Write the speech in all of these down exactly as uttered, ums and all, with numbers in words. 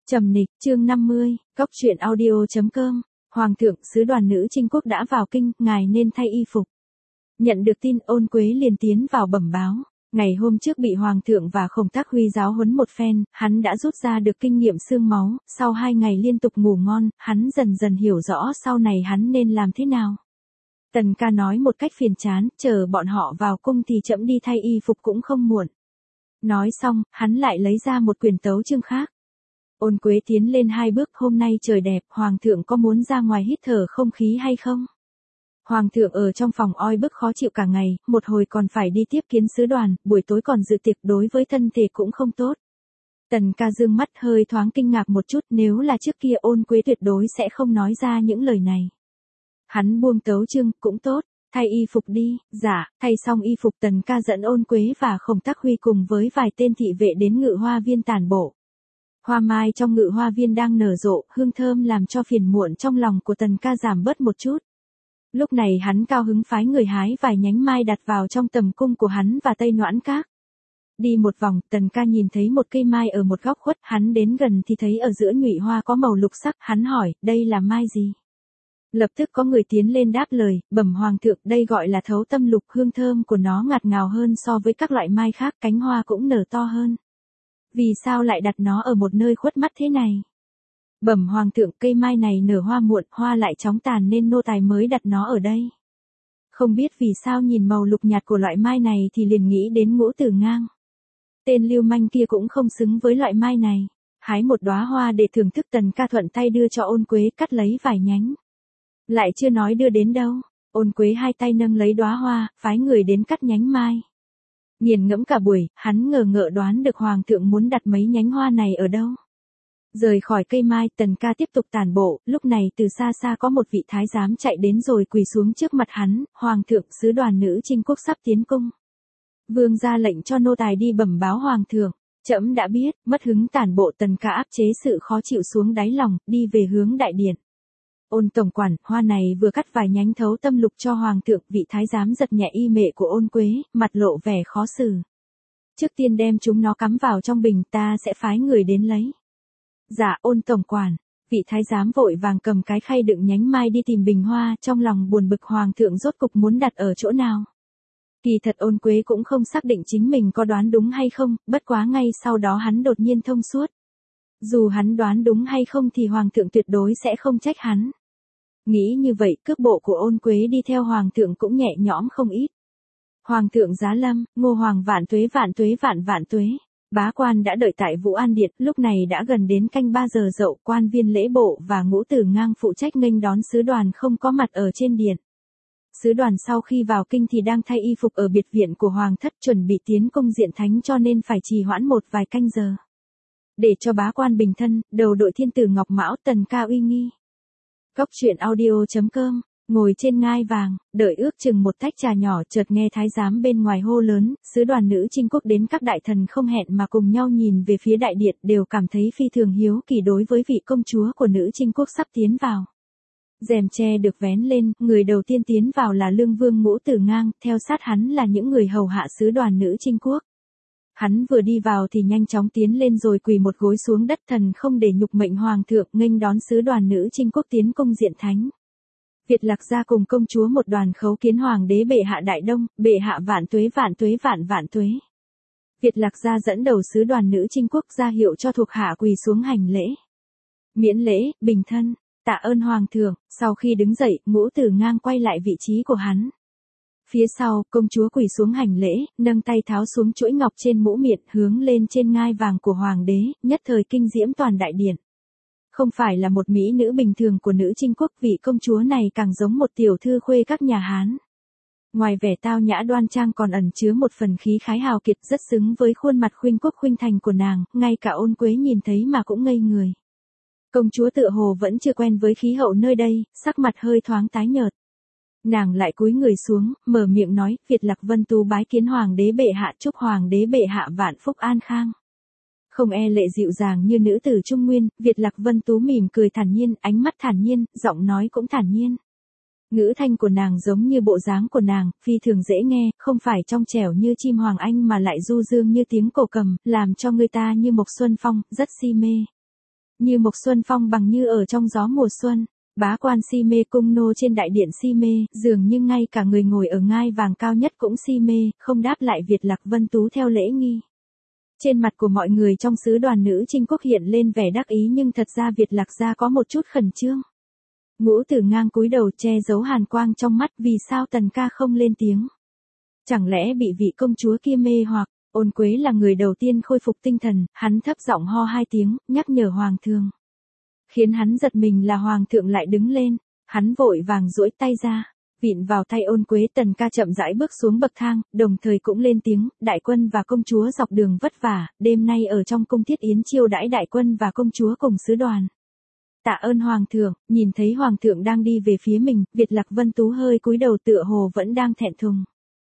Trầm Nịch, chương năm mươi, Cóc truyện audio chấm com. Hoàng thượng, sứ đoàn nữ Trinh quốc đã vào kinh, ngài nên thay y phục. Nhận được tin, Ôn Quế liền tiến vào bẩm báo. Ngày hôm trước bị Hoàng thượng và Khổng Tác Huy giáo huấn một phen, hắn đã rút ra được kinh nghiệm xương máu, sau hai ngày liên tục ngủ ngon, hắn dần dần hiểu rõ sau này hắn nên làm thế nào. Tần ca nói một cách phiền chán, chờ bọn họ vào cung thì trẫm đi thay y phục cũng không muộn. Nói xong, hắn lại lấy ra một quyển tấu chương khác. Ôn Quế tiến lên hai bước, hôm nay trời đẹp, Hoàng thượng có muốn ra ngoài hít thở không khí hay không? Hoàng thượng ở trong phòng oi bức khó chịu cả ngày, một hồi còn phải đi tiếp kiến sứ đoàn, buổi tối còn dự tiệc, đối với thân thể cũng không tốt. Tần ca dương mắt hơi thoáng kinh ngạc một chút, nếu là trước kia Ôn Quế tuyệt đối sẽ không nói ra những lời này. Hắn buông tấu chương, cũng tốt, thay y phục đi. Dạ, thay xong y phục, Tần ca dẫn Ôn Quế và Khổng Tác Huy cùng với vài tên thị vệ đến Ngự Hoa Viên tản bộ. Hoa mai trong Ngự Hoa Viên đang nở rộ, hương thơm làm cho phiền muộn trong lòng của Tần ca giảm bớt một chút. Lúc này hắn cao hứng phái người hái vài nhánh mai đặt vào trong tầm cung của hắn và Tây Noãn Các. Đi một vòng, Tần ca nhìn thấy một cây mai ở một góc khuất, hắn đến gần thì thấy ở giữa nhụy hoa có màu lục sắc, hắn hỏi, đây là mai gì? Lập tức có người tiến lên đáp lời, bẩm Hoàng thượng, đây gọi là thấu tâm lục, hương thơm của nó ngạt ngào hơn so với các loại mai khác, cánh hoa cũng nở to hơn. Vì sao lại đặt nó ở một nơi khuất mắt thế này? Bẩm Hoàng thượng, cây mai này nở hoa muộn, hoa lại chóng tàn nên nô tài mới đặt nó ở đây. Không biết vì sao nhìn màu lục nhạt của loại mai này thì liền nghĩ đến Ngũ Tử Ngang. Tên lưu manh kia cũng không xứng với loại mai này. Hái một đóa hoa để thưởng thức, Tần ca thuận tay đưa cho Ôn Quế, cắt lấy vài nhánh. Lại chưa nói đưa đến đâu, Ôn Quế hai tay nâng lấy đóa hoa, phái người đến cắt nhánh mai. Nghiền ngẫm cả buổi, hắn ngờ ngợ đoán được Hoàng thượng muốn đặt mấy nhánh hoa này ở đâu. Rời khỏi cây mai, Tần ca tiếp tục tản bộ, lúc này từ xa xa có một vị thái giám chạy đến rồi quỳ xuống trước mặt hắn, Hoàng thượng, sứ đoàn nữ Trinh quốc sắp tiến cung. Vương ra lệnh cho nô tài đi bẩm báo Hoàng thượng. Trẫm đã biết. Mất hứng tản bộ, Tần ca áp chế sự khó chịu xuống đáy lòng, đi về hướng đại điện. Ôn tổng quản, hoa này vừa cắt vài nhánh thấu tâm lục cho Hoàng thượng, vị thái giám giật nhẹ y mệ của Ôn Quế, mặt lộ vẻ khó xử. Trước tiên đem chúng nó cắm vào trong bình, ta sẽ phái người đến lấy. Dạ, Ôn tổng quản. Vị thái giám vội vàng cầm cái khay đựng nhánh mai đi tìm bình hoa, trong lòng buồn bực Hoàng thượng rốt cục muốn đặt ở chỗ nào. Kỳ thật Ôn Quế cũng không xác định chính mình có đoán đúng hay không, bất quá ngay sau đó hắn đột nhiên thông suốt. Dù hắn đoán đúng hay không thì Hoàng thượng tuyệt đối sẽ không trách hắn. Nghĩ như vậy, cước bộ của Ôn Quế đi theo Hoàng thượng cũng nhẹ nhõm không ít. Hoàng thượng giá lâm, Ngô Hoàng vạn tuế vạn tuế vạn vạn tuế. Bá quan đã đợi tại Vũ An Điện, lúc này đã gần đến canh ba giờ dậu, quan viên lễ bộ và Ngũ Tử Ngang phụ trách nghênh đón sứ đoàn không có mặt ở trên điện. Sứ đoàn sau khi vào kinh thì đang thay y phục ở biệt viện của Hoàng thất, chuẩn bị tiến cung diện thánh cho nên phải trì hoãn một vài canh giờ. Để cho bá quan bình thân, đầu đội thiên tử ngọc mão, Tần ca uy nghi. Cóc truyện audio chấm com, ngồi trên ngai vàng, đợi ước chừng một tách trà nhỏ, chợt nghe thái giám bên ngoài hô lớn, sứ đoàn nữ Trinh quốc đến, các đại thần không hẹn mà cùng nhau nhìn về phía đại điện, đều cảm thấy phi thường hiếu kỳ đối với vị công chúa của nữ Trinh quốc sắp tiến vào. Rèm tre được vén lên, người đầu tiên tiến vào là Lương Vương Ngũ Tử Ngang, theo sát hắn là những người hầu hạ sứ đoàn nữ Trinh quốc. Hắn vừa đi vào thì nhanh chóng tiến lên rồi quỳ một gối xuống đất, thần không để nhục mệnh Hoàng thượng, nghênh đón sứ đoàn nữ Trinh quốc tiến cung diện thánh. Việt Lạc gia cùng công chúa một đoàn khấu kiến Hoàng đế bệ hạ đại đông, bệ hạ vạn tuế vạn tuế vạn vạn tuế. Việt Lạc gia dẫn đầu sứ đoàn nữ Trinh quốc ra hiệu cho thuộc hạ quỳ xuống hành lễ. Miễn lễ, bình thân, tạ ơn Hoàng thượng. Sau khi đứng dậy, Ngũ Tử Ngang quay lại vị trí của hắn. Phía sau, công chúa quỳ xuống hành lễ, nâng tay tháo xuống chuỗi ngọc trên mũ miện, hướng lên trên ngai vàng của Hoàng đế, nhất thời kinh diễm toàn đại điện. Không phải là một mỹ nữ bình thường của nữ Trinh quốc, vị công chúa này càng giống một tiểu thư khuê các nhà Hán. Ngoài vẻ tao nhã đoan trang còn ẩn chứa một phần khí khái hào kiệt, rất xứng với khuôn mặt khuynh quốc khuynh thành của nàng, ngay cả Ôn Quế nhìn thấy mà cũng ngây người. Công chúa tựa hồ vẫn chưa quen với khí hậu nơi đây, sắc mặt hơi thoáng tái nhợt. Nàng lại cúi người xuống, mở miệng nói, Việt Lạc Vân Tu bái kiến Hoàng đế bệ hạ, chúc Hoàng đế bệ hạ vạn phúc an khang. Không e lệ dịu dàng như nữ tử Trung Nguyên, Việt Lạc Vân Tú mỉm cười thản nhiên, ánh mắt thản nhiên, giọng nói cũng thản nhiên. Ngữ thanh của nàng giống như bộ dáng của nàng, phi thường dễ nghe, không phải trong trẻo như chim hoàng anh mà lại du dương như tiếng cổ cầm, làm cho người ta như Mộc Xuân Phong, rất si mê. Như một xuân phong bằng như ở trong gió mùa xuân, bá quan si mê cung nô trên đại điện si mê, dường như ngay cả người ngồi ở ngai vàng cao nhất cũng si mê, không đáp lại Việt Lạc Vân Tú theo lễ nghi. Trên mặt của mọi người trong sứ đoàn nữ Trinh Quốc hiện lên vẻ đắc ý nhưng thật ra Việt Lạc gia có một chút khẩn trương. Ngũ Tử Ngang cúi đầu che giấu hàn quang trong mắt, vì sao Tần ca không lên tiếng? Chẳng lẽ bị vị công chúa kia mê hoặc? Ôn Quế là người đầu tiên khôi phục tinh thần, hắn thấp giọng ho hai tiếng, nhắc nhở hoàng thượng. Khiến hắn giật mình là hoàng thượng lại đứng lên, hắn vội vàng duỗi tay ra, vịn vào tay Ôn Quế. Tần ca chậm rãi bước xuống bậc thang, đồng thời cũng lên tiếng, đại quân và công chúa dọc đường vất vả, đêm nay ở trong cung thiết yến chiêu đãi đại quân và công chúa cùng sứ đoàn. Tạ ơn hoàng thượng. Nhìn thấy hoàng thượng đang đi về phía mình, Việt Lạc Vân Tú hơi cúi đầu tựa hồ vẫn đang thẹn thùng.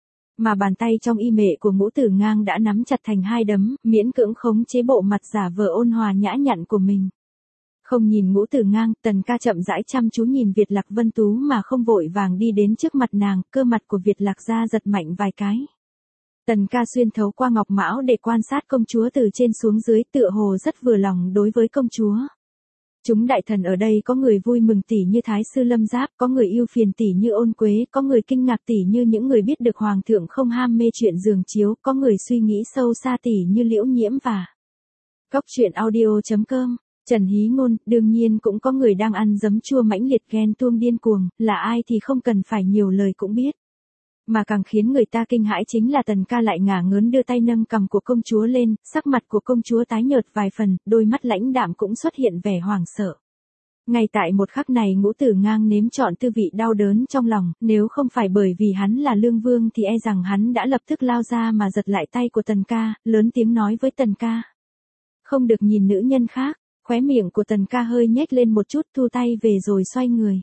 Mà bàn tay trong y mệ của Ngũ Tử Ngang đã nắm chặt thành hai đấm, miễn cưỡng khống chế bộ mặt giả vờ ôn hòa nhã nhặn của mình. Không nhìn Ngũ Tử Ngang, Tần ca chậm rãi chăm chú nhìn Việt Lạc Vân Tú mà không vội vàng đi đến trước mặt nàng, cơ mặt của Việt Lạc gia giật mạnh vài cái. Tần ca xuyên thấu qua ngọc mão để quan sát công chúa từ trên xuống dưới, tựa hồ rất vừa lòng đối với công chúa. Chúng đại thần ở đây có người vui mừng tỉ như Thái sư Lâm Giáp, có người ưu phiền tỉ như Ôn Quế, có người kinh ngạc tỉ như những người biết được hoàng thượng không ham mê chuyện giường chiếu, có người suy nghĩ sâu xa tỉ như Liễu Nhiễm và Cóc truyện audio chấm com. Trần Hí Ngôn, đương nhiên cũng có người đang ăn giấm chua mãnh liệt ghen tuông điên cuồng, là ai thì không cần phải nhiều lời cũng biết. Mà càng khiến người ta kinh hãi chính là Tần ca lại ngả ngớn đưa tay nâng cằm của công chúa lên, sắc mặt của công chúa tái nhợt vài phần, đôi mắt lãnh đạm cũng xuất hiện vẻ hoảng sợ. Ngay tại một khắc này Ngũ Tử Ngang nếm trọn tư vị đau đớn trong lòng, nếu không phải bởi vì hắn là lương vương thì e rằng hắn đã lập tức lao ra mà giật lại tay của Tần ca, lớn tiếng nói với Tần ca. Không được nhìn nữ nhân khác. Khóe miệng của Tần ca hơi nhếch lên một chút, thu tay về rồi xoay người.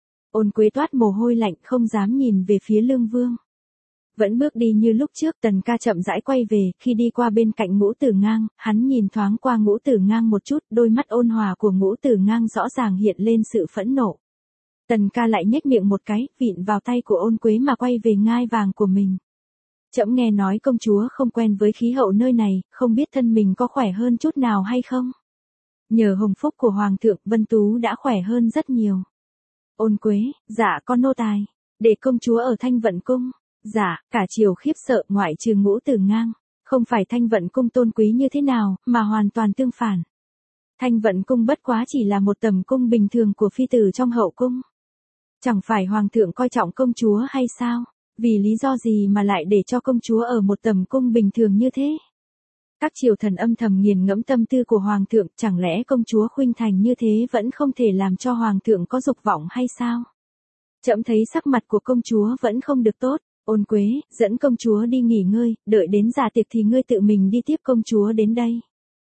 Ôn Quế toát mồ hôi lạnh không dám nhìn về phía Lương Vương. Vẫn bước đi như lúc trước, Tần ca chậm rãi quay về, khi đi qua bên cạnh Ngũ Tử Ngang, hắn nhìn thoáng qua Ngũ Tử Ngang một chút, đôi mắt ôn hòa của Ngũ Tử Ngang rõ ràng hiện lên sự phẫn nộ. Tần ca lại nhếch miệng một cái, vịn vào tay của Ôn Quế mà quay về ngai vàng của mình. Trẫm nghe nói công chúa không quen với khí hậu nơi này, không biết thân mình có khỏe hơn chút nào hay không? Nhờ hồng phúc của hoàng thượng, Vân Tú đã khỏe hơn rất nhiều. Ôn Quế, dạ con nô tài, để công chúa ở Thanh Vận cung. Dạ, cả triều khiếp sợ, ngoại trừ Ngũ Tử Ngang, không phải Thanh Vận cung tôn quý như thế nào, mà hoàn toàn tương phản. Thanh Vận cung bất quá chỉ là một tầm cung bình thường của phi tử trong hậu cung. Chẳng phải hoàng thượng coi trọng công chúa hay sao? Vì lý do gì mà lại để cho công chúa ở một tầm cung bình thường như thế? Các triều thần âm thầm nghiền ngẫm tâm tư của hoàng thượng, chẳng lẽ công chúa khuynh thành như thế vẫn không thể làm cho hoàng thượng có dục vọng hay sao? Trẫm thấy sắc mặt của công chúa vẫn không được tốt. Ôn Quế, dẫn công chúa đi nghỉ ngơi, đợi đến dạ tiệc thì ngươi tự mình đi tiếp công chúa đến đây.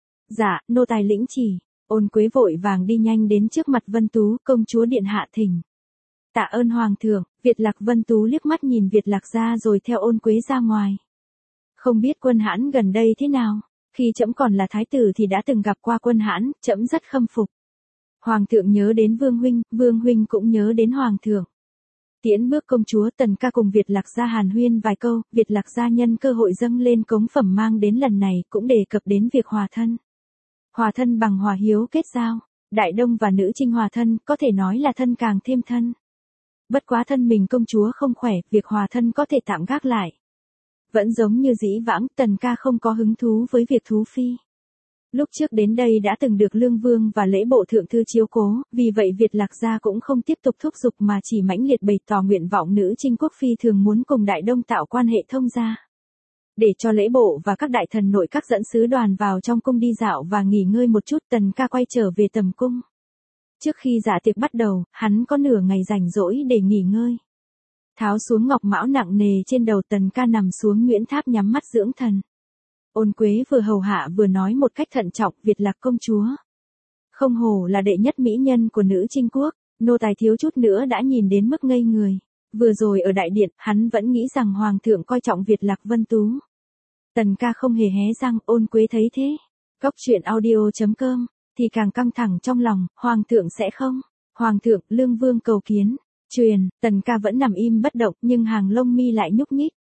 Dạ, nô tài lĩnh chỉ. Ôn Quế vội vàng đi nhanh đến trước mặt Vân Tú, công chúa điện hạ thỉnh. Tạ ơn hoàng thượng. Việt Lạc Vân Tú liếc mắt nhìn Việt Lạc ra rồi theo Ôn Quế ra ngoài. Không biết Quân Hãn gần đây thế nào? Khi trẫm còn là thái tử thì đã từng gặp qua Quân Hãn, trẫm rất khâm phục. Hoàng thượng nhớ đến Vương huynh, Vương huynh cũng nhớ đến hoàng thượng. Tiễn bước công chúa, Tần ca cùng Việt Lạc gia hàn huyên vài câu, Việt Lạc gia nhân cơ hội dâng lên cống phẩm mang đến lần này cũng đề cập đến việc hòa thân. Hòa thân bằng hòa hiếu kết giao, Đại Đông và nữ Trinh hòa thân, có thể nói là thân càng thêm thân. Bất quá thân mình công chúa không khỏe, việc hòa thân có thể tạm gác lại. Vẫn giống như dĩ vãng, Tần ca không có hứng thú với việc thú phi. Lúc trước đến đây đã từng được Lương Vương và lễ bộ thượng thư chiếu cố, vì vậy Việt Lạc gia cũng không tiếp tục thúc giục mà chỉ mãnh liệt bày tỏ nguyện vọng nữ Trinh quốc phi thường muốn cùng Đại Đông tạo quan hệ thông gia. Để cho lễ bộ và các đại thần nội các dẫn sứ đoàn vào trong cung đi dạo và nghỉ ngơi một chút, Tần ca quay trở về tầm cung. Trước khi dạ tiệc bắt đầu, hắn có nửa ngày rảnh rỗi để nghỉ ngơi. Tháo xuống ngọc mão nặng nề trên đầu, Tần ca nằm xuống Nguyễn Tháp nhắm mắt dưỡng thần. Ôn Quế vừa hầu hạ vừa nói một cách thận trọng, Việt Lạc công chúa. Không hổ là đệ nhất mỹ nhân của nữ Trinh quốc, nô tài thiếu chút nữa đã nhìn đến mức ngây người. Vừa rồi ở đại điện, hắn vẫn nghĩ rằng hoàng thượng coi trọng Việt Lạc Vân Tú. Tần ca không hề hé răng, Ôn Quế thấy thế. Cóc truyện audio chấm com, thì càng căng thẳng trong lòng, hoàng thượng sẽ không. Hoàng thượng, Lương Vương cầu kiến. Truyền, Tần ca vẫn nằm im bất động nhưng hàng lông mi lại nhúc nhích.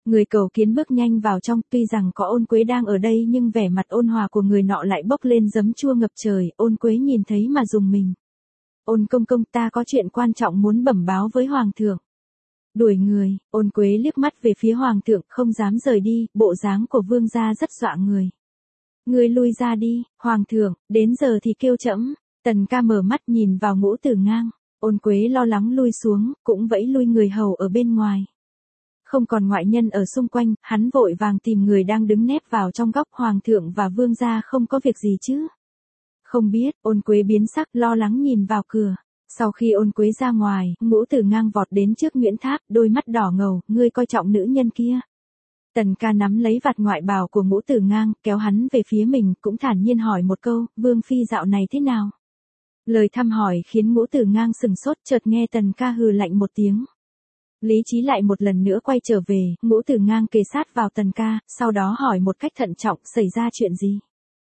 Người cầu kiến bước nhanh vào trong, tuy rằng có Ôn Quế đang ở đây nhưng vẻ mặt ôn hòa của người nọ lại bốc lên giấm chua ngập trời, Ôn Quế nhìn thấy mà rùng mình. Ôn công công, ta có chuyện quan trọng muốn bẩm báo với Hoàng thượng. Đuổi người, Ôn Quế liếc mắt về phía Hoàng thượng, không dám rời đi, bộ dáng của vương gia rất dọa người. Ngươi lui ra đi, Hoàng thượng, đến giờ thì kêu trẫm. Tần ca mở mắt nhìn vào Ngũ Tử Ngang, Ôn Quế lo lắng lui xuống, cũng vẫy lui người hầu ở bên ngoài. Không còn ngoại nhân ở xung quanh, hắn vội vàng tìm người đang đứng nép vào trong góc. Hoàng thượng và vương gia không có việc gì chứ? Không biết, Ôn Quế biến sắc lo lắng nhìn vào cửa. Sau khi Ôn Quế ra ngoài, Ngũ Tử Ngang vọt đến trước Nguyễn Tháp, đôi mắt đỏ ngầu, ngươi coi trọng nữ nhân kia. Tần ca nắm lấy vạt ngoại bào của Ngũ Tử Ngang, kéo hắn về phía mình, cũng thản nhiên hỏi một câu, vương phi dạo này thế nào? Lời thăm hỏi khiến Ngũ Tử Ngang sừng sốt, chợt nghe Tần ca hừ lạnh một tiếng. Lý trí lại một lần nữa quay trở về, Ngũ Tử Ngang kề sát vào Tần ca, sau đó hỏi một cách thận trọng, xảy ra chuyện gì?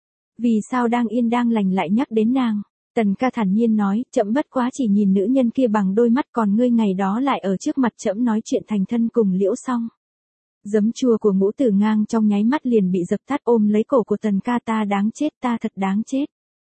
Vì sao đang yên đang lành lại nhắc đến nàng? Tần ca thản nhiên nói, trẫm bất quá chỉ nhìn nữ nhân kia bằng đôi mắt, còn ngươi ngày đó lại ở trước mặt trẫm nói chuyện thành thân cùng Liễu Song. Giấm chua của Ngũ Tử Ngang trong nháy mắt liền bị dập tắt, ôm lấy cổ của Tần ca, ta đáng chết, ta thật đáng chết.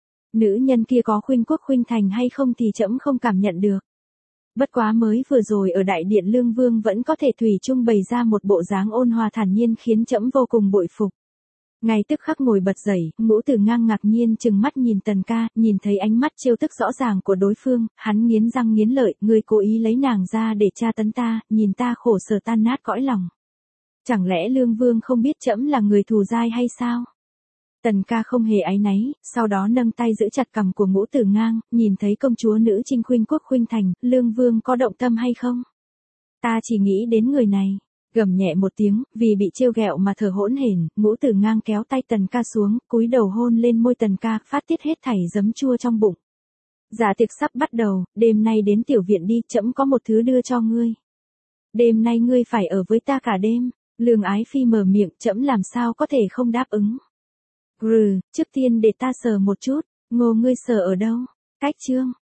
Nữ nhân kia có khuynh quốc khuynh thành hay không thì trẫm không cảm nhận được. Bất quá mới vừa rồi ở đại điện Lương Vương vẫn có thể thủy chung bày ra một bộ dáng ôn hòa thản nhiên khiến trẫm vô cùng bội phục. Ngay tức khắc ngồi bật dậy, Ngũ Tử Ngang ngạc nhiên chừng mắt nhìn Tần ca, nhìn thấy ánh mắt trêu tức rõ ràng của đối phương, hắn nghiến răng nghiến lợi, ngươi cố ý lấy nàng ra để tra tấn ta, nhìn ta khổ sở tan nát cõi lòng. Chẳng lẽ Lương Vương không biết trẫm là người thù dai hay sao? Tần ca không hề áy náy, sau đó nâng tay giữ chặt cằm của Ngũ Tử Ngang, nhìn thấy công chúa nữ Trinh khuynh quốc khuynh thành, Lương Vương có động tâm hay không? Ta chỉ nghĩ đến người này. Gầm nhẹ một tiếng, vì bị trêu ghẹo mà thở hỗn hển, Ngũ Tử Ngang kéo tay Tần ca xuống, cúi đầu hôn lên môi Tần ca, phát tiết hết thảy giấm chua trong bụng. Dạ tiệc sắp bắt đầu, đêm nay đến tiểu viện đi, trẫm có một thứ đưa cho ngươi. Đêm nay ngươi phải ở với ta cả đêm. Lương Ái Phi mở miệng, trẫm làm sao có thể không đáp ứng. Grừ, trước tiên để ta sờ một chút, Ngô ngươi sờ ở đâu? Cách chương.